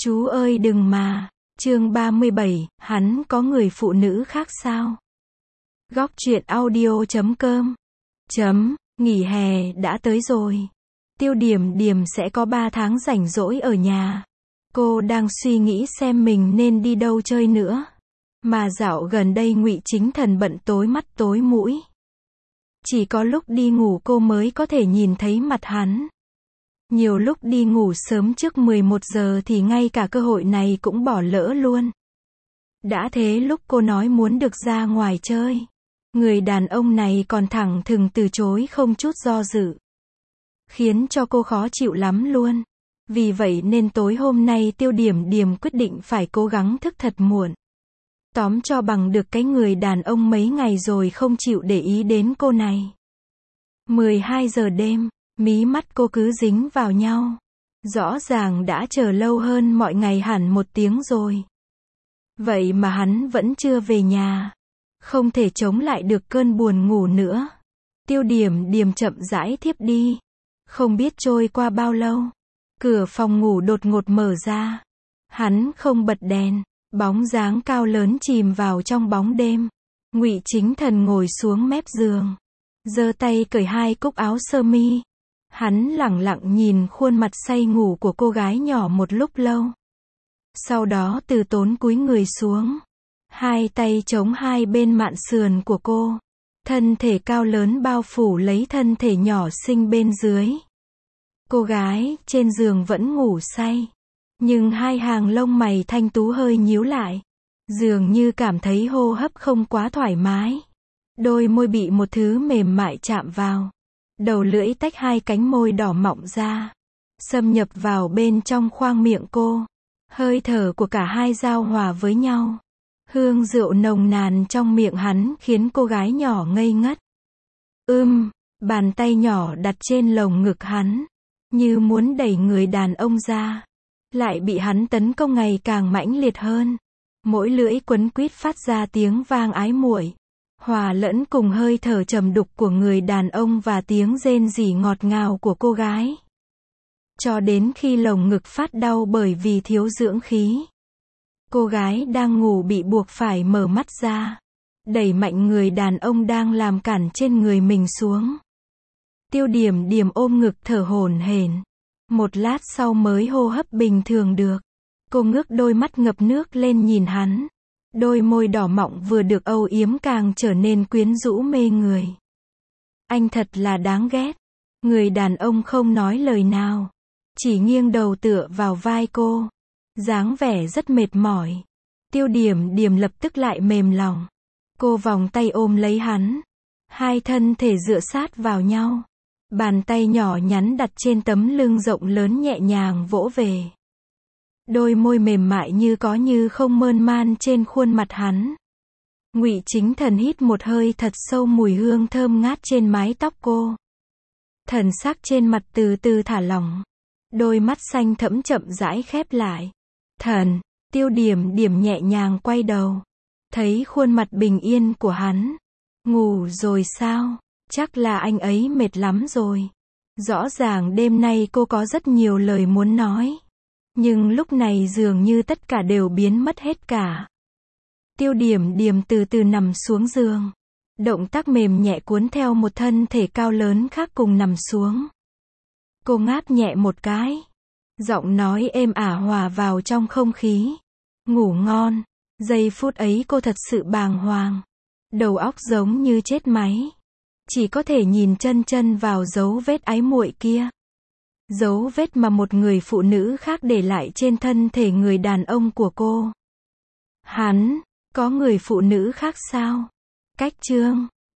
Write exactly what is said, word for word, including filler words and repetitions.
Chú ơi đừng mà. Chương ba mươi bảy, hắn có người phụ nữ khác sao? Góc truyện audio chấm com. Chấm, nghỉ hè đã tới rồi. Tiêu Điểm Điểm sẽ có ba tháng rảnh rỗi ở nhà. Cô đang suy nghĩ xem mình nên đi đâu chơi nữa. Mà dạo gần đây Ngụy Chính Thần bận tối mắt tối mũi. Chỉ có lúc đi ngủ cô mới có thể nhìn thấy mặt hắn. Nhiều lúc đi ngủ sớm trước mười một giờ thì ngay cả cơ hội này cũng bỏ lỡ luôn. Đã thế lúc cô nói muốn được ra ngoài chơi, người đàn ông này còn thẳng thừng từ chối không chút do dự. Khiến cho cô khó chịu lắm luôn. Vì vậy nên tối hôm nay Tiêu Điểm Điểm quyết định phải cố gắng thức thật muộn. Tóm cho bằng được cái người đàn ông mấy ngày rồi không chịu để ý đến cô này. mười hai giờ đêm, mí mắt cô cứ dính vào nhau. Rõ ràng đã chờ lâu hơn mọi ngày hẳn một tiếng rồi. Vậy mà hắn vẫn chưa về nhà. Không thể chống lại được cơn buồn ngủ nữa. Tiêu Điểm Điểm chậm rãi thiếp đi. Không biết trôi qua bao lâu, cửa phòng ngủ đột ngột mở ra. Hắn không bật đèn, bóng dáng cao lớn chìm vào trong bóng đêm. Ngụy Chính Thần ngồi xuống mép giường, giơ tay cởi hai cúc áo sơ mi. Hắn lẳng lặng nhìn khuôn mặt say ngủ của cô gái nhỏ một lúc lâu. Sau đó từ tốn cúi người xuống, hai tay chống hai bên mạn sườn của cô. Thân thể cao lớn bao phủ lấy thân thể nhỏ xinh bên dưới. Cô gái trên giường vẫn ngủ say, nhưng hai hàng lông mày thanh tú hơi nhíu lại, dường như cảm thấy hô hấp không quá thoải mái. Đôi môi bị một thứ mềm mại chạm vào. Đầu lưỡi tách hai cánh môi đỏ mọng ra, xâm nhập vào bên trong khoang miệng cô. Hơi thở của cả hai giao hòa với nhau. Hương rượu nồng nàn trong miệng hắn khiến cô gái nhỏ ngây ngất. Ưm, bàn tay nhỏ đặt trên lồng ngực hắn, như muốn đẩy người đàn ông ra. Lại bị hắn tấn công ngày càng mãnh liệt hơn. Mỗi lưỡi quấn quýt phát ra tiếng vang ái muội, hòa lẫn cùng hơi thở trầm đục của người đàn ông và tiếng rên rỉ ngọt ngào của cô gái. Cho đến khi lồng ngực phát đau bởi vì thiếu dưỡng khí. Cô gái đang ngủ bị buộc phải mở mắt ra, đẩy mạnh người đàn ông đang làm cản trên người mình xuống. Tiêu Điểm Điểm ôm ngực thở hổn hển. Một lát sau mới hô hấp bình thường được. Cô ngước đôi mắt ngập nước lên nhìn hắn. Đôi môi đỏ mọng vừa được âu yếm càng trở nên quyến rũ mê người. Anh thật là đáng ghét. Người đàn ông không nói lời nào, chỉ nghiêng đầu tựa vào vai cô, dáng vẻ rất mệt mỏi. Tiêu Điểm Điểm lập tức lại mềm lòng. Cô vòng tay ôm lấy hắn. Hai thân thể dựa sát vào nhau. Bàn tay nhỏ nhắn đặt trên tấm lưng rộng lớn nhẹ nhàng vỗ về. Đôi môi mềm mại như có như không mơn man trên khuôn mặt hắn. Ngụy Chính Thần hít một hơi thật sâu mùi hương thơm ngát trên mái tóc cô. Thần sắc trên mặt từ từ thả lỏng. Đôi mắt xanh thẫm chậm rãi khép lại. Thần, Tiêu Điểm Điểm nhẹ nhàng quay đầu. Thấy khuôn mặt bình yên của hắn. Ngủ rồi sao? Chắc là anh ấy mệt lắm rồi. Rõ ràng đêm nay cô có rất nhiều lời muốn nói. Nhưng lúc này dường như tất cả đều biến mất hết cả. Tiêu Điểm Điểm từ từ nằm xuống giường. Động tác mềm nhẹ cuốn theo một thân thể cao lớn khác cùng nằm xuống. Cô ngáp nhẹ một cái. Giọng nói êm ả hòa vào trong không khí. Ngủ ngon. Giây phút ấy cô thật sự bàng hoàng. Đầu óc giống như chết máy. Chỉ có thể nhìn chân chân vào dấu vết ái muội kia. Dấu vết mà một người phụ nữ khác để lại trên thân thể người đàn ông của cô. Hắn, có người phụ nữ khác sao? Cách chương